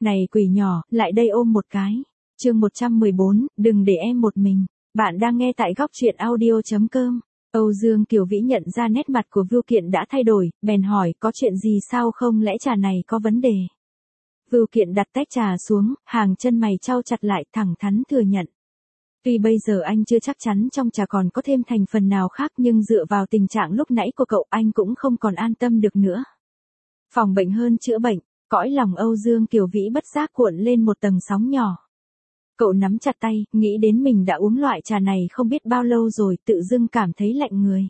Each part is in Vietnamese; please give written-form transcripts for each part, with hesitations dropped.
Này quỷ nhỏ, lại đây ôm một cái. Chương 114, đừng để em một mình. Bạn đang nghe tại góc truyện audio.com. Âu Dương Kiều Vĩ nhận ra nét mặt của Vưu Kiện đã thay đổi, bèn hỏi có chuyện gì sao không lẽ trà này có vấn đề. Vưu Kiện đặt tách trà xuống, hàng chân mày chau chặt lại thẳng thắn thừa nhận. Tuy bây giờ anh chưa chắc chắn trong trà còn có thêm thành phần nào khác nhưng dựa vào tình trạng lúc nãy của cậu anh cũng không còn an tâm được nữa. Phòng bệnh hơn chữa bệnh, cõi lòng Âu Dương Kiều Vĩ bất giác cuộn lên một tầng sóng nhỏ. Cậu nắm chặt tay, nghĩ đến mình đã uống loại trà này không biết bao lâu rồi, tự dưng cảm thấy lạnh người.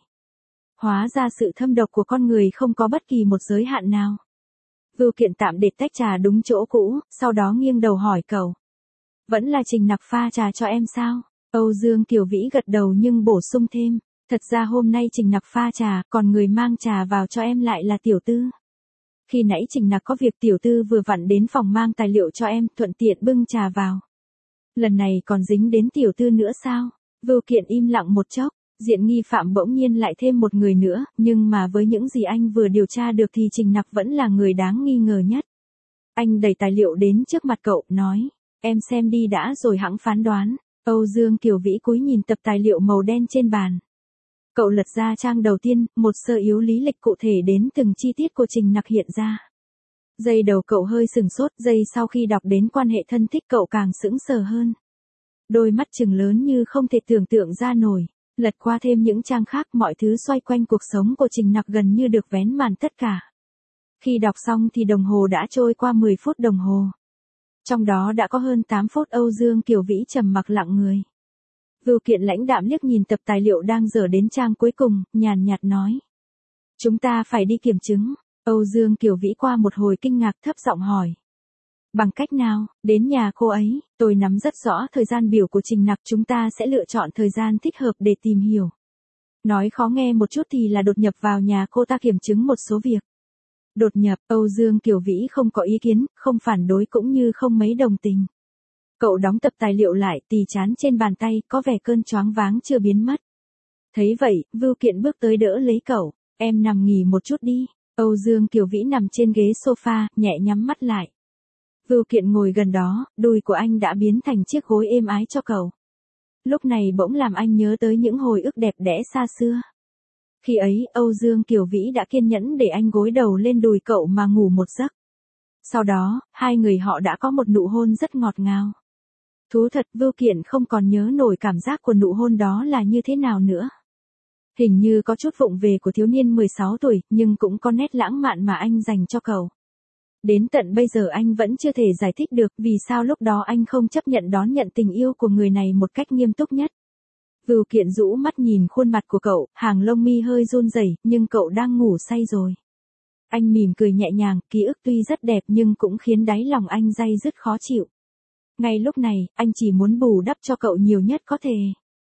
Hóa ra sự thâm độc của con người không có bất kỳ một giới hạn nào. Vưu Kiện tạm để tách trà đúng chỗ cũ, sau đó nghiêng đầu hỏi cậu. Vẫn là Trình Nặc pha trà cho em sao? Âu Dương Kiều Vĩ gật đầu nhưng bổ sung thêm. Thật ra hôm nay Trình Nặc pha trà, còn người mang trà vào cho em lại là Tiểu Tư. Khi nãy Trình Nặc có việc Tiểu Tư vừa vặn đến phòng mang tài liệu cho em, thuận tiện bưng trà vào. Lần này còn dính đến Tiểu Tư nữa sao? Vưu Kiện im lặng một chốc, diện nghi phạm bỗng nhiên lại thêm một người nữa, nhưng mà với những gì anh vừa điều tra được thì Trình Nặc vẫn là người đáng nghi ngờ nhất. Anh đẩy tài liệu đến trước mặt cậu, nói, em xem đi đã rồi hẵng phán đoán. Âu Dương Kiều Vĩ cúi nhìn tập tài liệu màu đen trên bàn. Cậu lật ra trang đầu tiên, một sơ yếu lý lịch cụ thể đến từng chi tiết của Trình Nặc hiện ra. Giây đầu cậu hơi sừng sốt, giây sau khi đọc đến quan hệ thân thích cậu càng sững sờ hơn. Đôi mắt trừng lớn như không thể tưởng tượng ra nổi, lật qua thêm những trang khác mọi thứ xoay quanh cuộc sống của Trình Nặc gần như được vén màn tất cả. Khi đọc xong thì đồng hồ đã trôi qua 10 phút đồng hồ. Trong đó đã có hơn 8 phút Âu Dương Kiều Vĩ trầm mặc lặng người. Vưu Kiện lãnh đạm liếc nhìn tập tài liệu đang dở đến trang cuối cùng, nhàn nhạt nói. Chúng ta phải đi kiểm chứng. Âu Dương Kiều Vĩ qua một hồi kinh ngạc thấp giọng hỏi. Bằng cách nào? Đến nhà cô ấy, tôi nắm rất rõ thời gian biểu của Trình Nặc, chúng ta sẽ lựa chọn thời gian thích hợp để tìm hiểu. Nói khó nghe một chút thì là đột nhập vào nhà cô ta kiểm chứng một số việc. Đột nhập, Âu Dương Kiều Vĩ không có ý kiến, không phản đối cũng như không mấy đồng tình. Cậu đóng tập tài liệu lại, tì chán trên bàn tay, có vẻ cơn choáng váng chưa biến mất. Thấy vậy, Vưu Kiện bước tới đỡ lấy cậu, em nằm nghỉ một chút đi. Âu Dương Kiều Vĩ nằm trên ghế sofa, nhẹ nhắm mắt lại. Vưu Kiện ngồi gần đó, đùi của anh đã biến thành chiếc gối êm ái cho cậu. Lúc này bỗng làm anh nhớ tới những hồi ức đẹp đẽ xa xưa. Khi ấy, Âu Dương Kiều Vĩ đã kiên nhẫn để anh gối đầu lên đùi cậu mà ngủ một giấc. Sau đó, hai người họ đã có một nụ hôn rất ngọt ngào. Thú thật, Vưu Kiện không còn nhớ nổi cảm giác của nụ hôn đó là như thế nào nữa. Hình như có chút vụng về của thiếu niên 16 tuổi, nhưng cũng có nét lãng mạn mà anh dành cho cậu. Đến tận bây giờ anh vẫn chưa thể giải thích được vì sao lúc đó anh không chấp nhận đón nhận tình yêu của người này một cách nghiêm túc nhất. Vưu Kiện rũ mắt nhìn khuôn mặt của cậu, hàng lông mi hơi run rẩy, nhưng cậu đang ngủ say rồi. Anh mỉm cười nhẹ nhàng, ký ức tuy rất đẹp nhưng cũng khiến đáy lòng anh day dứt khó chịu. Ngay lúc này, anh chỉ muốn bù đắp cho cậu nhiều nhất có thể.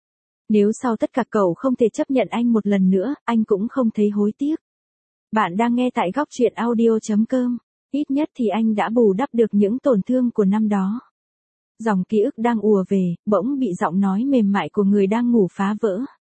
Nếu sau tất cả cậu không thể chấp nhận anh một lần nữa, anh cũng không thấy hối tiếc. Bạn đang nghe tại góc truyện audio.com. Ít nhất thì anh đã bù đắp được những tổn thương của năm đó. Dòng ký ức đang ùa về, bỗng bị giọng nói mềm mại của người đang ngủ phá vỡ.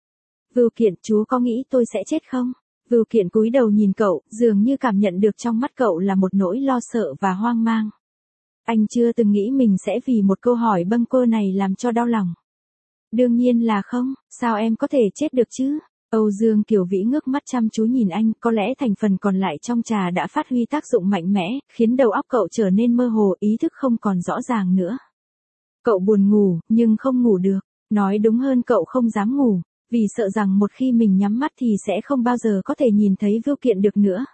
Vưu Kiện, chú có nghĩ tôi sẽ chết không? Vưu Kiện cúi đầu nhìn cậu, dường như cảm nhận được trong mắt cậu là một nỗi lo sợ và hoang mang. Anh chưa từng nghĩ mình sẽ vì một câu hỏi bâng quơ này làm cho đau lòng. Đương nhiên là không, sao em có thể chết được chứ? Âu Dương Kiều Vĩ ngước mắt chăm chú nhìn anh, có lẽ thành phần còn lại trong trà đã phát huy tác dụng mạnh mẽ, khiến đầu óc cậu trở nên mơ hồ, ý thức không còn rõ ràng nữa. Cậu buồn ngủ, nhưng không ngủ được. Nói đúng hơn cậu không dám ngủ, vì sợ rằng một khi mình nhắm mắt thì sẽ không bao giờ có thể nhìn thấy Vưu Kiện được nữa.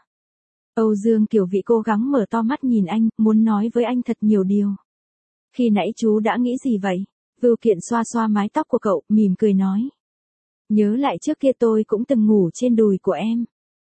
Âu Dương Kiều Vĩ cố gắng mở to mắt nhìn anh, muốn nói với anh thật nhiều điều. Khi nãy chú đã nghĩ gì vậy? Vưu Kiện xoa xoa mái tóc của cậu, mỉm cười nói. Nhớ lại trước kia tôi cũng từng ngủ trên đùi của em.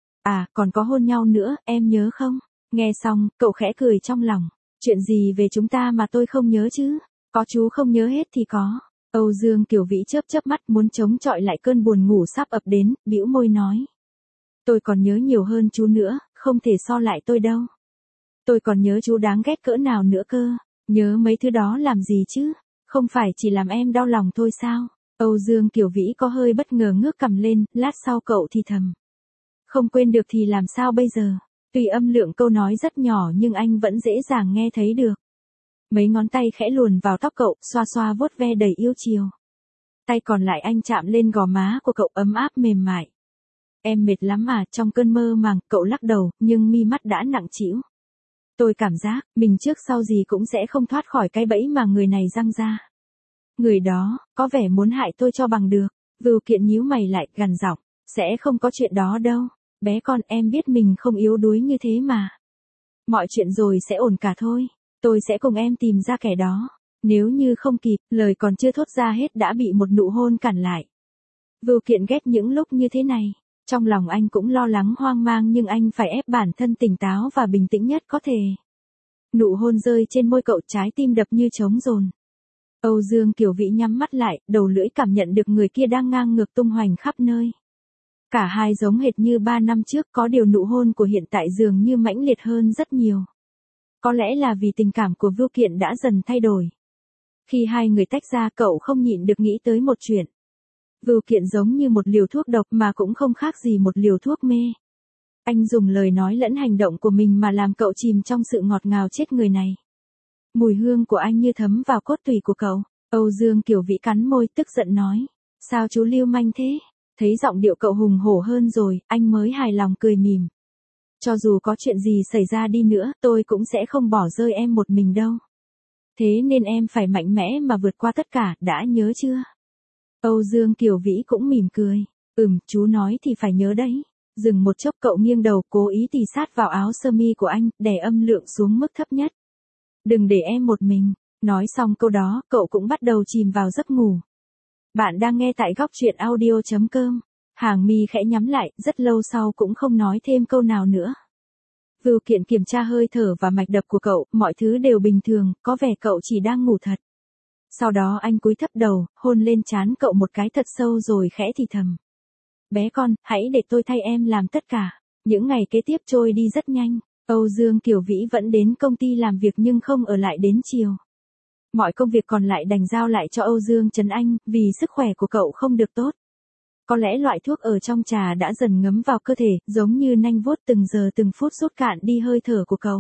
À, còn có hôn nhau nữa, em nhớ không? Nghe xong, cậu khẽ cười trong lòng. Chuyện gì về chúng ta mà tôi không nhớ chứ? Có chú không nhớ hết thì có. Âu Dương Kiều Vĩ chớp chớp mắt muốn chống chọi lại cơn buồn ngủ sắp ập đến, bĩu môi nói. Tôi còn nhớ nhiều hơn chú nữa, không thể so lại tôi đâu. Tôi còn nhớ chú đáng ghét cỡ nào nữa cơ. Nhớ mấy thứ đó làm gì chứ? Không phải chỉ làm em đau lòng thôi sao? Âu Dương Kiều Vĩ có hơi bất ngờ ngước cằm lên, lát sau cậu thì thầm. Không quên được thì làm sao bây giờ? Tuy âm lượng câu nói rất nhỏ nhưng anh vẫn dễ dàng nghe thấy được. Mấy ngón tay khẽ luồn vào tóc cậu, xoa xoa vuốt ve đầy yêu chiều. Tay còn lại anh chạm lên gò má của cậu ấm áp mềm mại. Em mệt lắm à, trong cơn mơ màng, cậu lắc đầu, nhưng mi mắt đã nặng trĩu. Tôi cảm giác, mình trước sau gì cũng sẽ không thoát khỏi cái bẫy mà người này giăng ra. Người đó, có vẻ muốn hại tôi cho bằng được. Vưu Kiện nhíu mày lại, gằn giọng, sẽ không có chuyện đó đâu. Bé con, em biết mình không yếu đuối như thế mà. Mọi chuyện rồi sẽ ổn cả thôi. Tôi sẽ cùng em tìm ra kẻ đó. Nếu như không kịp, lời còn chưa thốt ra hết đã bị một nụ hôn cản lại. Vưu Kiện ghét những lúc như thế này. Trong lòng anh cũng lo lắng hoang mang nhưng anh phải ép bản thân tỉnh táo và bình tĩnh nhất có thể. Nụ hôn rơi trên môi cậu, trái tim đập như trống dồn. Âu Dương Kiều Vĩ nhắm mắt lại, đầu lưỡi cảm nhận được người kia đang ngang ngược tung hoành khắp nơi. Cả hai giống hệt như 3 năm trước, có điều nụ hôn của hiện tại dường như mãnh liệt hơn rất nhiều. Có lẽ là vì tình cảm của Vưu Kiện đã dần thay đổi. Khi hai người tách ra, cậu không nhịn được nghĩ tới một chuyện. Vưu Kiện giống như một liều thuốc độc mà cũng không khác gì một liều thuốc mê. Anh dùng lời nói lẫn hành động của mình mà làm cậu chìm trong sự ngọt ngào chết người này. Mùi hương của anh như thấm vào cốt tủy của cậu. Âu Dương Kiều Vĩ cắn môi tức giận nói. Sao chú lưu manh thế? Thấy giọng điệu cậu hùng hổ hơn rồi, anh mới hài lòng cười mỉm. Cho dù có chuyện gì xảy ra đi nữa, tôi cũng sẽ không bỏ rơi em một mình đâu. Thế nên em phải mạnh mẽ mà vượt qua tất cả, đã nhớ chưa? Âu Dương Kiều Vĩ cũng mỉm cười. Chú nói thì phải nhớ đấy. Dừng một chốc, cậu nghiêng đầu, cố ý tì sát vào áo sơ mi của anh, đè âm lượng xuống mức thấp nhất. Đừng để em một mình. Nói xong câu đó, cậu cũng bắt đầu chìm vào giấc ngủ. Bạn đang nghe tại góc truyện audio.com. Hàng mi khẽ nhắm lại, rất lâu sau cũng không nói thêm câu nào nữa. Vưu Kiện kiểm tra hơi thở và mạch đập của cậu, mọi thứ đều bình thường, có vẻ cậu chỉ đang ngủ thật. Sau đó anh cúi thấp đầu, hôn lên trán cậu một cái thật sâu rồi khẽ thì thầm. Bé con, hãy để tôi thay em làm tất cả. Những ngày kế tiếp trôi đi rất nhanh. Âu Dương Kiều Vĩ vẫn đến công ty làm việc nhưng không ở lại đến chiều. Mọi công việc còn lại đành giao lại cho Âu Dương Trấn Anh, vì sức khỏe của cậu không được tốt. Có lẽ loại thuốc ở trong trà đã dần ngấm vào cơ thể, giống như nanh vuốt từng giờ từng phút rút cạn đi hơi thở của cậu.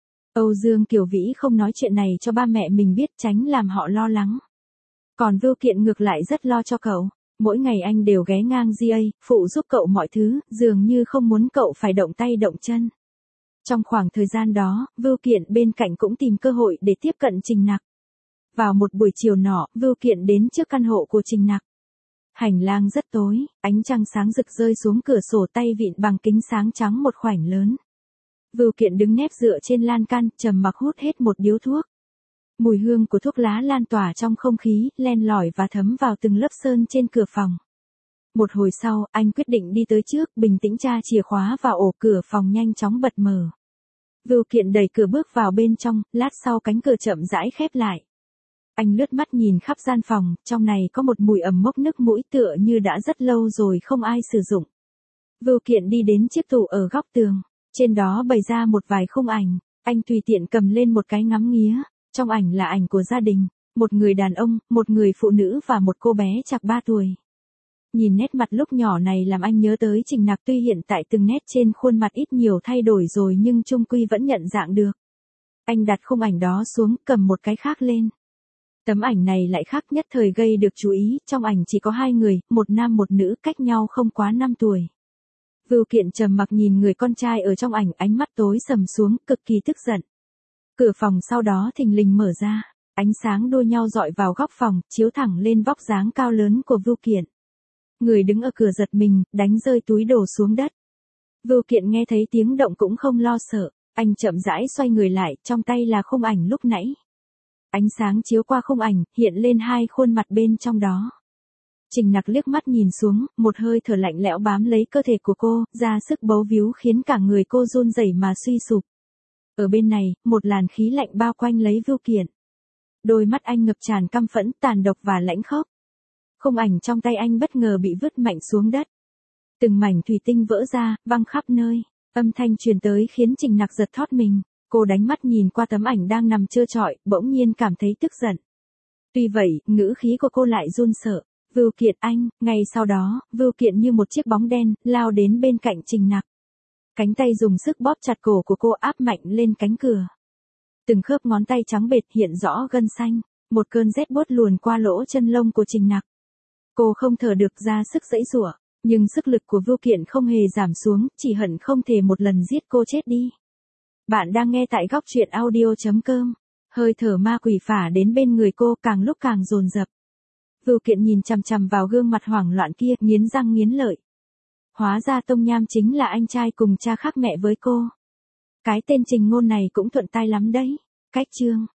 Âu Dương Kiều Vĩ không nói chuyện này cho ba mẹ mình biết, tránh làm họ lo lắng. Còn Vưu Kiện ngược lại rất lo cho cậu. Mỗi ngày anh đều ghé ngang GA, phụ giúp cậu mọi thứ, dường như không muốn cậu phải động tay động chân. Trong khoảng thời gian đó, Vưu Kiện bên cạnh cũng tìm cơ hội để tiếp cận Trình Nặc. Vào một buổi chiều nọ, Vưu Kiện đến trước căn hộ của Trình Nặc. Hành lang rất tối, ánh trăng sáng rực rơi xuống cửa sổ, tay vịn bằng kính sáng trắng một khoảnh lớn. Vưu Kiện đứng nép dựa trên lan can, trầm mặc hút hết một điếu thuốc. Mùi hương của thuốc lá lan tỏa trong không khí, len lỏi và thấm vào từng lớp sơn trên cửa phòng. Một hồi sau, anh quyết định đi tới trước, bình tĩnh tra chìa khóa vào ổ cửa phòng, nhanh chóng bật mở. Vưu Kiện đẩy cửa bước vào bên trong, lát sau cánh cửa chậm rãi khép lại. Anh lướt mắt nhìn khắp gian phòng, trong này có một mùi ẩm mốc nức mũi tựa như đã rất lâu rồi không ai sử dụng. Vưu Kiện đi đến chiếc tủ ở góc tường, trên đó bày ra một vài khung ảnh, anh tùy tiện cầm lên một cái ngắm nghía. Trong ảnh là ảnh của gia đình, một người đàn ông, một người phụ nữ và một cô bé chạc 3 tuổi. Nhìn nét mặt lúc nhỏ này làm anh nhớ tới Trình Nặc, tuy hiện tại từng nét trên khuôn mặt ít nhiều thay đổi rồi nhưng chung quy vẫn nhận dạng được. Anh đặt khung ảnh đó xuống, cầm một cái khác lên. Tấm ảnh này lại khác, nhất thời gây được chú ý, trong ảnh chỉ có hai người, một nam một nữ, cách nhau không quá 5 tuổi. Vưu Kiện trầm mặc nhìn người con trai ở trong ảnh, ánh mắt tối sầm xuống, cực kỳ tức giận. Cửa phòng sau đó thình lình mở ra, ánh sáng đua nhau dọi vào góc phòng, chiếu thẳng lên vóc dáng cao lớn của Vưu Kiện. Người đứng ở cửa giật mình, đánh rơi túi đồ xuống đất. Vưu Kiện nghe thấy tiếng động cũng không lo sợ, anh chậm rãi xoay người lại, trong tay là khung ảnh lúc nãy. Ánh sáng chiếu qua khung ảnh, hiện lên hai khuôn mặt bên trong đó. Trình Nặc liếc mắt nhìn xuống, một hơi thở lạnh lẽo bám lấy cơ thể của cô, ra sức bấu víu khiến cả người cô run rẩy mà suy sụp. Ở bên này, một làn khí lạnh bao quanh lấy Vưu Kiện. Đôi mắt anh ngập tràn căm phẫn, tàn độc và lãnh khốc. Khung ảnh trong tay anh bất ngờ bị vứt mạnh xuống đất. Từng mảnh thủy tinh vỡ ra, văng khắp nơi. Âm thanh truyền tới khiến Trình Nặc giật thót mình. Cô đánh mắt nhìn qua tấm ảnh đang nằm trơ trọi, bỗng nhiên cảm thấy tức giận. Tuy vậy, ngữ khí của cô lại run sợ. Vưu Kiện anh, ngay sau đó, Vưu Kiện như một chiếc bóng đen, lao đến bên cạnh Trình Nặc. Cánh tay dùng sức bóp chặt cổ của cô, áp mạnh lên cánh cửa. Từng khớp ngón tay trắng bệt hiện rõ gân xanh, một cơn rét buốt luồn qua lỗ chân lông của Trình Nặc. Cô không thở được ra sức giãy giụa, nhưng sức lực của Vưu Kiện không hề giảm xuống, chỉ hận không thể một lần giết cô chết đi. Bạn đang nghe tại góc truyện audio.com. Hơi thở ma quỷ phả đến bên người cô càng lúc càng dồn dập. Vưu Kiện nhìn chằm chằm vào gương mặt hoảng loạn kia, nghiến răng nghiến lợi. Hóa ra Tông Nham chính là anh trai cùng cha khác mẹ với cô. Cái tên Trình Ngôn này cũng thuận tai lắm đấy. Cách chương